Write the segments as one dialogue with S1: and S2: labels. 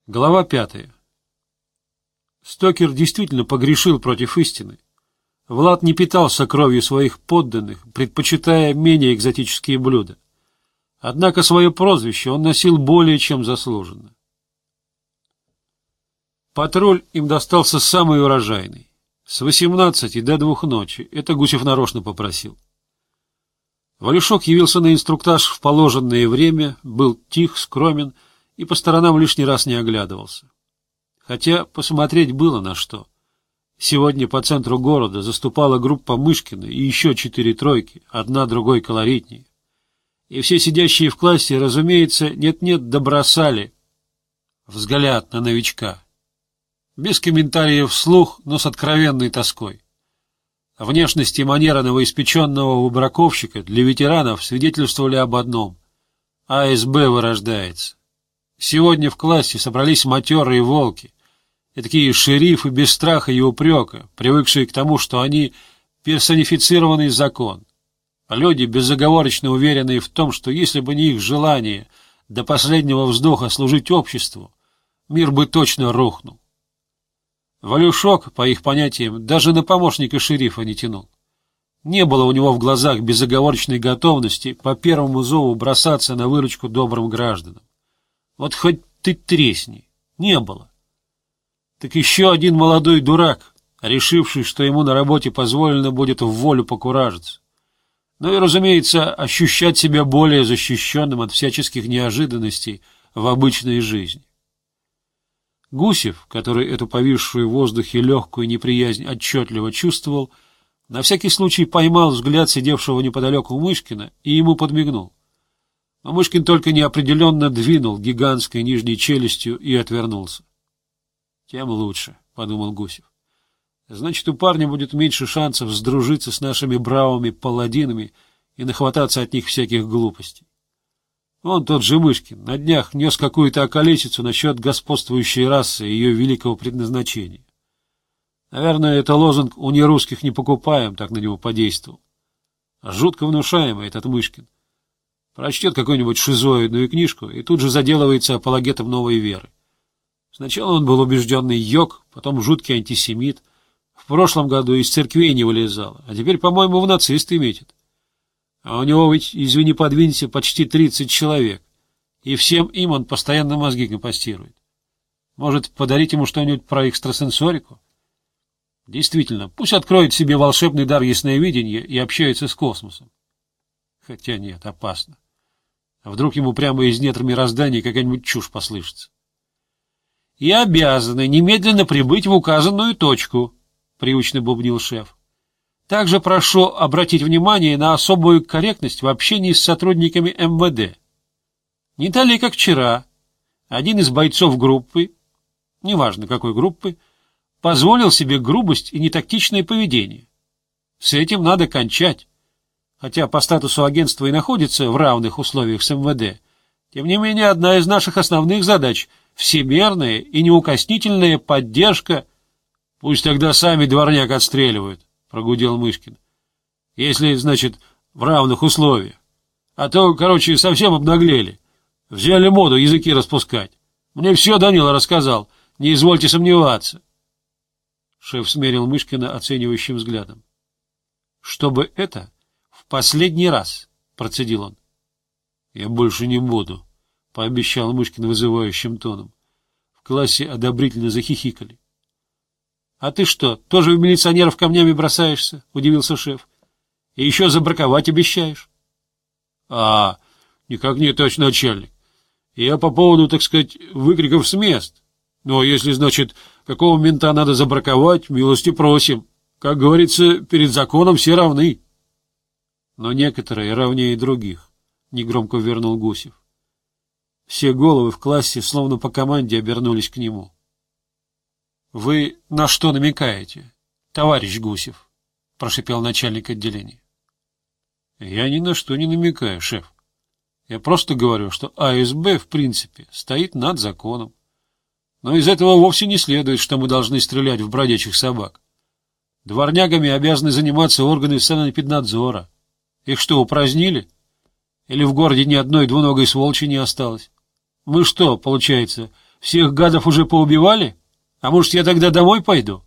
S1: Глава 5. Стокер действительно погрешил против истины. Влад не питался кровью своих подданных, предпочитая менее экзотические блюда. Однако свое прозвище он носил более чем заслуженно. Патруль им достался самый урожайный. С 18 до 2 ночи. Это Гусев нарочно попросил. Валюшок явился на инструктаж в положенное время, был тих, скромен и по сторонам лишний раз не оглядывался. Хотя посмотреть было на что. Сегодня по центру города заступала группа Мышкина и еще 4 тройки, одна другой колоритнее. И все сидящие в классе, разумеется, нет-нет добросали взгляд на новичка. Без комментариев вслух, но с откровенной тоской. Внешность и манера новоиспеченного выбраковщика для ветеранов свидетельствовали об одном — АСБ вырождается. Сегодня в классе собрались матерые волки, такие шерифы без страха и упрека, привыкшие к тому, что они персонифицированный закон. Люди, безоговорочно уверенные в том, что если бы не их желание до последнего вздоха служить обществу, мир бы точно рухнул. Валюшок, по их понятиям, даже на помощника шерифа не тянул. Не было у него в глазах безоговорочной готовности по первому зову бросаться на выручку добрым гражданам. Вот хоть ты тресни. Не было. Так еще один молодой дурак, решивший, что ему на работе позволено будет в волю покуражиться. Ну и, разумеется, ощущать себя более защищенным от всяческих неожиданностей в обычной жизни. Гусев, который эту повисшую в воздухе легкую неприязнь отчетливо чувствовал, на всякий случай поймал взгляд сидевшего неподалеку Мышкина и ему подмигнул. Но Мышкин только неопределенно двинул гигантской нижней челюстью и отвернулся. — Тем лучше, — подумал Гусев. — Значит, у парня будет меньше шансов сдружиться с нашими бравыми паладинами и нахвататься от них всяких глупостей. Вон тот же Мышкин на днях нес какую-то околесицу насчет господствующей расы и ее великого предназначения. Наверное, это лозунг «У нерусских не покупаем» так на него подействовал. Жутко внушаемый этот Мышкин. Прочтет какую-нибудь шизоидную книжку и тут же заделывается апологетом новой веры. Сначала он был убежденный йог, потом жуткий антисемит. В прошлом году из церквей не вылезал, а теперь, по-моему, в нацисты метит. А у него ведь, извини, подвинься, почти 30 человек, и всем им он постоянно мозги компостирует. Может, подарить ему что-нибудь про экстрасенсорику? Действительно, пусть откроет себе волшебный дар ясновидения и общается с космосом. Хотя нет, опасно. А вдруг ему прямо из недр мироздания какая-нибудь чушь послышится? — И обязаны немедленно прибыть в указанную точку, — привычно бубнил шеф. — Также прошу обратить внимание на особую корректность в общении с сотрудниками МВД. Не далее, как вчера, один из бойцов группы, неважно какой группы, позволил себе грубость и нетактичное поведение. С этим надо кончать. Хотя по статусу агентства и находится в равных условиях с МВД, тем не менее одна из наших основных задач — всемерная и неукоснительная поддержка. — Пусть тогда сами дворняк отстреливают, — прогудел Мышкин. — Если, значит, в равных условиях. А то, короче, совсем обнаглели. Взяли моду языки распускать. Мне все Данила рассказал, не извольте сомневаться. Шеф смерил Мышкина оценивающим взглядом. — Чтобы это... — В последний раз, — процедил он. — Я больше не буду, — пообещал Мышкин вызывающим тоном. В классе одобрительно захихикали. — А ты что, тоже в милиционеров камнями бросаешься? — удивился шеф. — И еще забраковать обещаешь? — никак не, товарищ начальник. Я по поводу, так сказать, выкриков с мест. Но если, значит, какого мента надо забраковать, милости просим. Как говорится, перед законом все равны. Но некоторые равнее других, — негромко вернул Гусев. Все головы в классе словно по команде обернулись к нему. — Вы на что намекаете, товарищ Гусев? — прошипел начальник отделения. — Я ни на что не намекаю, шеф. Я просто говорю, что АСБ, в принципе, стоит над законом. Но из этого вовсе не следует, что мы должны стрелять в бродячих собак. Дворнягами обязаны заниматься органы санэпиднадзора. Их что, упразднили? Или в городе ни одной двуногой сволочи не осталось? Мы что, получается, Всех гадов уже поубивали? А может, я тогда домой пойду?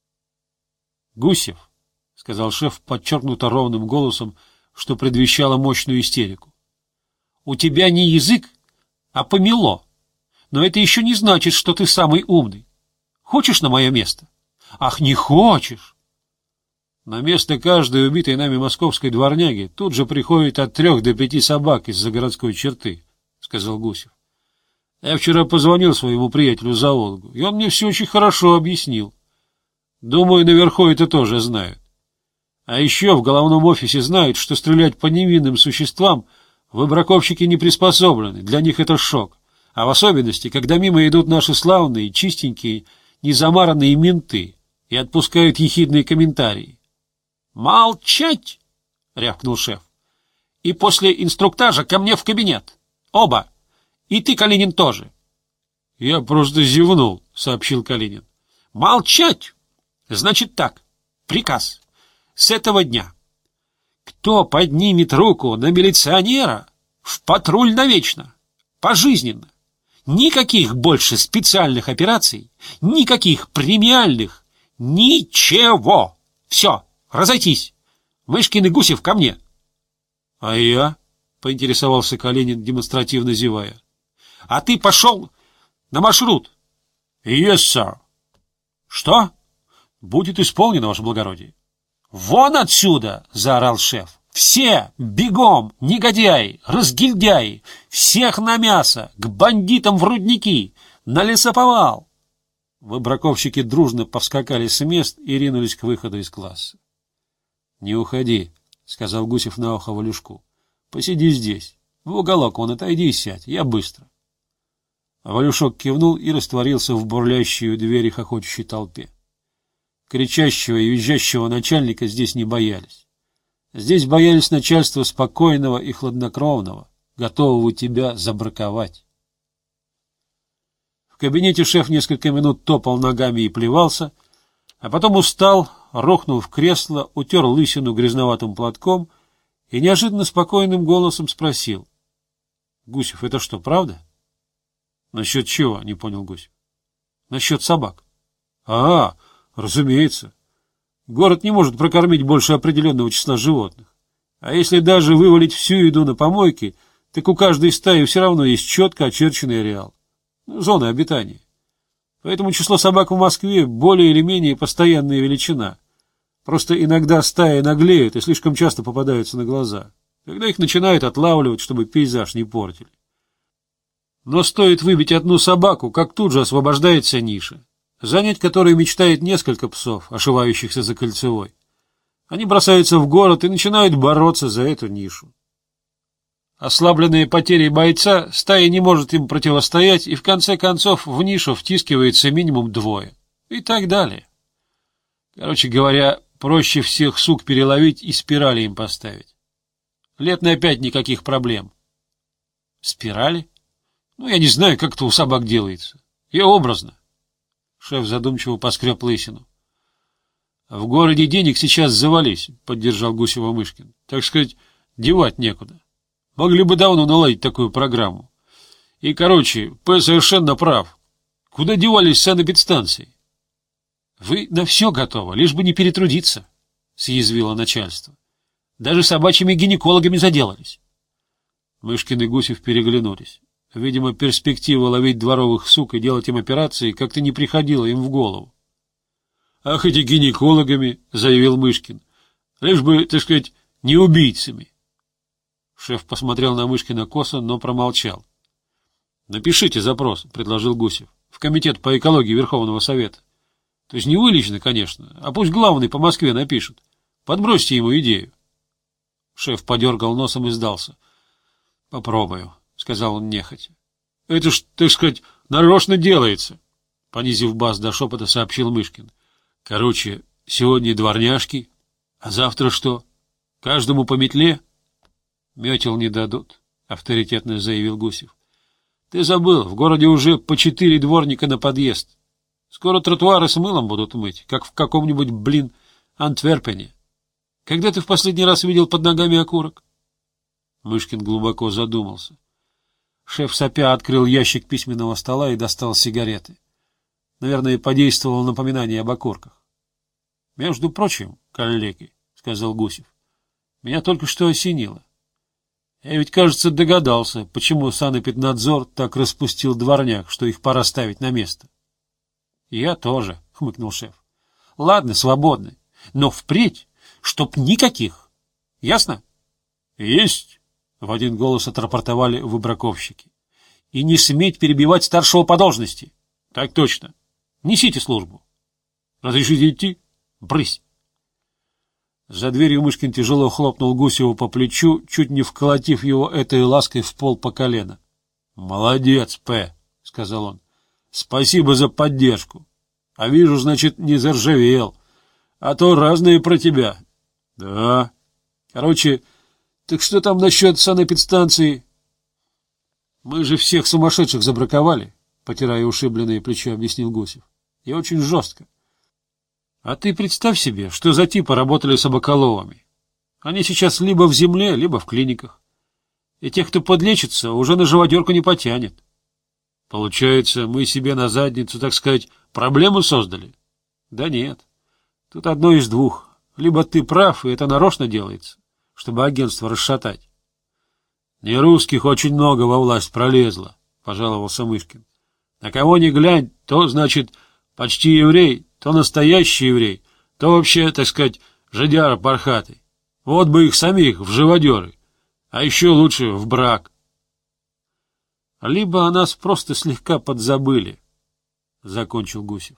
S1: — Гусев, — сказал шеф подчеркнуто ровным голосом, что предвещало мощную истерику. — У тебя не язык, а помело. Но это еще не значит, что ты самый умный. Хочешь на мое место? Ах, не хочешь! На место каждой убитой нами московской дворняги тут же приходит от 3 до 5 собак из-за городской черты, — сказал Гусев. Я вчера позвонил своему приятелю-зоологу, и он мне все очень хорошо объяснил. Думаю, наверху это тоже знают. А еще в головном офисе знают, что стрелять по невинным существам выбраковщики не приспособлены, для них это шок. А в особенности, когда мимо идут наши славные, чистенькие, незамаранные менты и отпускают ехидные комментарии. «Молчать!» — рявкнул шеф. «И после инструктажа ко мне в кабинет. Оба! И ты, Калинин, тоже!» «Я просто зевнул», — сообщил Калинин. «Молчать! Значит так, приказ. С этого дня. Кто поднимет руку на милиционера, в патруль навечно, пожизненно. Никаких больше специальных операций, никаких премиальных, ничего. Все, разойтись. Мышкин и Гусев ко мне. — А я? — поинтересовался Калинин, демонстративно зевая. — А ты пошел на маршрут. — Yes, sir. — Что? — Будет исполнено, ваше благородие. — Вон отсюда! — заорал шеф. — Все, бегом, негодяи, разгильдяи, всех на мясо, к бандитам в рудники, на лесоповал. Выбраковщики дружно повскакали с мест и ринулись к выходу из класса. — Не уходи, — сказал Гусев на ухо Валюшку. — Посиди здесь. В уголок вон отойди и сядь. Я быстро. Валюшок кивнул и растворился в бурлящей у двери хохочущей толпе. Кричащего и визжащего начальника здесь не боялись. Здесь боялись начальства спокойного и хладнокровного, готового тебя забраковать. В кабинете шеф несколько минут топал ногами и плевался, а потом устал, рухнул в кресло, утер лысину грязноватым платком и неожиданно спокойным голосом спросил. — Гусев, это что, правда? — Насчет чего? — не понял Гусев. — Насчет собак. — разумеется. Город не может прокормить больше определенного числа животных. А если даже вывалить всю еду на помойки, так у каждой стаи все равно есть четко очерченный ареал. Зона обитания. Поэтому число собак в Москве более или менее постоянная величина. Просто иногда стаи наглеют и слишком часто попадаются на глаза, когда их начинают отлавливать, чтобы пейзаж не портили. Но стоит выбить одну собаку, как тут же освобождается ниша, занять которой мечтает несколько псов, ошивающихся за Кольцевой. Они бросаются в город и начинают бороться за эту нишу. Ослабленные потерей бойца, стая не может им противостоять, и в конце концов в нишу втискивается минимум 2. И так далее. Короче говоря, проще всех сук переловить и спирали им поставить. Лет на 5 никаких проблем. Спирали? Я не знаю, как это у собак делается. Я образно. Шеф задумчиво поскреб лысину. — В городе денег сейчас завались, — поддержал Гусева Мышкин. — Так сказать, девать некуда. Могли бы давно наладить такую программу. И, короче, П. совершенно прав. Куда девались санэпидстанции? — Вы на все готовы, лишь бы не перетрудиться, — съязвило начальство. Даже собачьими гинекологами заделались. Мышкин и Гусев переглянулись. Видимо, перспектива ловить дворовых сук и делать им операции как-то не приходила им в голову. — Ах, эти гинекологами, — заявил Мышкин, — лишь бы, так сказать, не убийцами. Шеф посмотрел на Мышкина косо, но промолчал. — Напишите запрос, — предложил Гусев, — в комитет по экологии Верховного Совета. То есть не вы лично, конечно, а пусть главный по Москве напишет. Подбросьте ему идею. Шеф подергал носом и сдался. — Попробую, — сказал он нехотя. — Это ж, так сказать, нарочно делается, — понизив бас до шепота, сообщил Мышкин. — Короче, сегодня дворняжки, а завтра что? Каждому по метле? — Метел не дадут, — авторитетно заявил Гусев. — Ты забыл, в городе уже по 4 дворника на подъезд. Скоро тротуары с мылом будут мыть, как в каком-нибудь, Антверпене. Когда ты в последний раз видел под ногами окурок? Мышкин глубоко задумался. Шеф сопя открыл ящик письменного стола и достал сигареты. Наверное, подействовало напоминание об окурках. — Между прочим, коллеги, — сказал Гусев, — меня только что осенило. Я ведь, кажется, догадался, почему санэпиднадзор так распустил дворняк, что их пора ставить на место. — Я тоже, — хмыкнул шеф. — Ладно, свободны, но впредь, чтоб никаких. Ясно? — Есть, — в один голос отрапортовали выбраковщики. — И не сметь перебивать старшего по должности. — Так точно. Несите службу. — Разрешите идти? — Брысь. За дверью Мышкин тяжело хлопнул Гусеву по плечу, чуть не вколотив его этой лаской в пол по колено. — Молодец, П, — сказал он. — Спасибо за поддержку. А вижу, значит, не заржавел. А то разные про тебя. — Да. Короче, так что там насчет санэпидстанции? — Мы же всех сумасшедших забраковали, — потирая ушибленное плечо, объяснил Гусев. — И очень жестко. А ты представь себе, что за типы работали с Абакаловыми. Они сейчас либо в земле, либо в клиниках. И тех, кто подлечится, уже на живодерку не потянет. Получается, мы себе на задницу, так сказать, проблему создали? Да нет. Тут одно из двух. Либо ты прав, и это нарочно делается, чтобы агентство расшатать. Не русских очень много во власть пролезло, пожаловался Мышкин. На кого ни глянь, то, значит, почти еврей, то настоящий еврей, то вообще, так сказать, жидяра пархатый. Вот бы их самих в живодеры, а еще лучше в брак. Либо о нас просто слегка подзабыли, — закончил Гусев.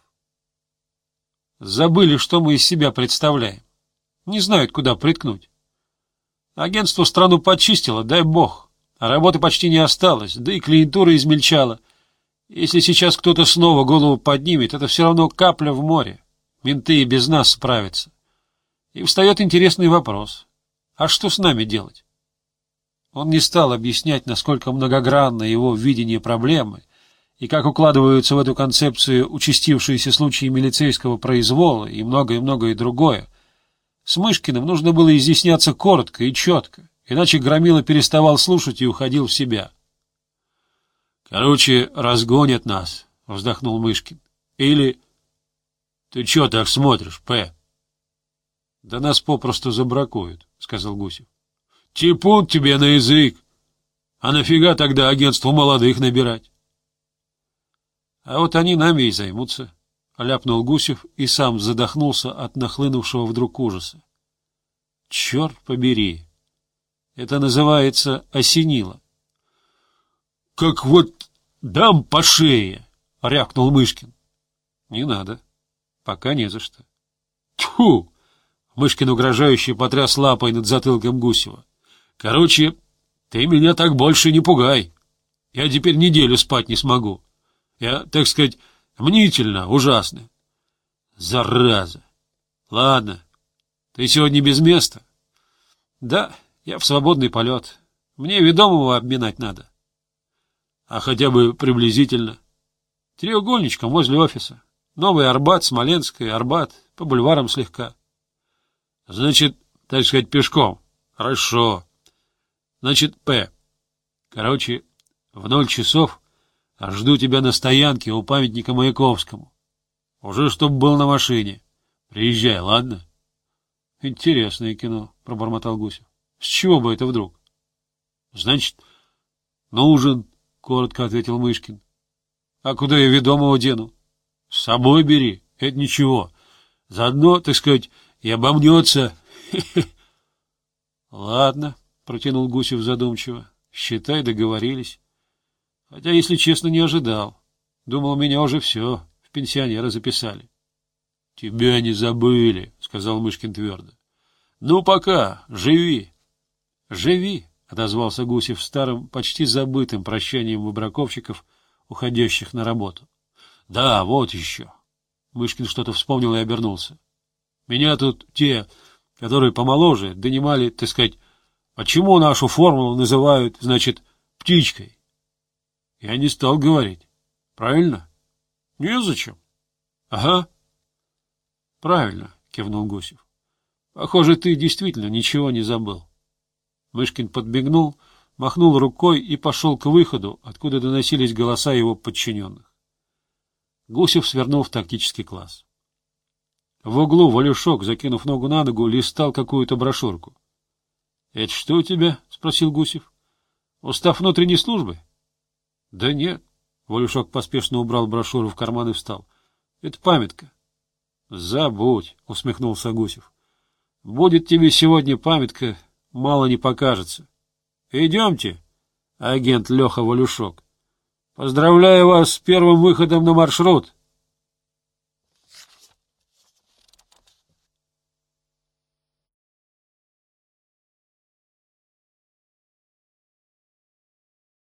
S1: Забыли, что мы из себя представляем. Не знают, куда приткнуть. Агентство страну почистило, дай бог, а работы почти не осталось, да и клиентура измельчала. Если сейчас кто-то снова голову поднимет, это все равно капля в море. Менты и без нас справятся. И встает интересный вопрос. А что с нами делать? Он не стал объяснять, насколько многогранно его видение проблемы и как укладываются в эту концепцию участившиеся случаи милицейского произвола и многое-многое другое. С Мышкиным нужно было изъясняться коротко и четко, иначе Громила переставал слушать и уходил в себя. Короче, разгонят нас, — вздохнул Мышкин. Или... Ты чё так смотришь, П? Да нас попросту забракуют, — сказал Гусев. Типун тебе на язык! А нафига тогда агентству молодых набирать? А вот они нами и займутся, — ляпнул Гусев и сам задохнулся от нахлынувшего вдруг ужаса. Черт побери! Это называется осенило. — Как вот дам по шее! — рявкнул Мышкин. — Не надо. Пока не за что. — Тьфу! — Мышкин угрожающе потряс лапой над затылком Гусева. — Короче, ты меня так больше не пугай. Я теперь неделю спать не смогу. Я, так сказать, мнительно, ужасно. Зараза! Ладно, ты сегодня без места? — Да, я в свободный полет. Мне ведомого обминать надо. — А хотя бы приблизительно? — Треугольничком возле офиса. Новый Арбат, Смоленская, Арбат, по бульварам слегка. — Значит, так сказать, пешком. — Хорошо. Значит, П. Короче, в 0 часов жду тебя на стоянке у памятника Маяковскому. Уже чтоб был на машине. Приезжай, ладно? — Интересное кино, — пробормотал Гусев. — С чего бы это вдруг? — Значит, нужен, — коротко ответил Мышкин. — А куда я ведомого дену? — С собой бери, это ничего. Заодно, так сказать, и обомнется. — Ладно, — протянул Гусев задумчиво. — Считай, договорились. Хотя, если честно, не ожидал. Думал, меня уже все, в пенсионера записали. — Тебя не забыли, — сказал Мышкин твердо. — Ну, пока, живи. — Живи, — отозвался Гусев старым, почти забытым прощанием выбраковщиков, уходящих на работу. — Да, вот еще. Мышкин что-то вспомнил и обернулся. — Меня тут те, которые помоложе, донимали, так сказать, почему нашу формулу называют, значит, птичкой. Я не стал говорить. Правильно? — Незачем. — Ага. — Правильно, — кивнул Гусев. — Похоже, ты действительно ничего не забыл. Мышкин подбегнул, махнул рукой и пошел к выходу, откуда доносились голоса его подчиненных. Гусев свернул в тактический класс. В углу Валюшок, закинув ногу на ногу, листал какую-то брошюрку. — Это что у тебя? — спросил Гусев. — Устав внутренней службы? — Да нет. Валюшок поспешно убрал брошюру в карман и встал. — Это памятка. — Забудь, — усмехнулся Гусев. — Будет тебе сегодня памятка, мало не покажется. — Идемте, агент Леха Валюшок. Поздравляю вас с первым выходом на маршрут.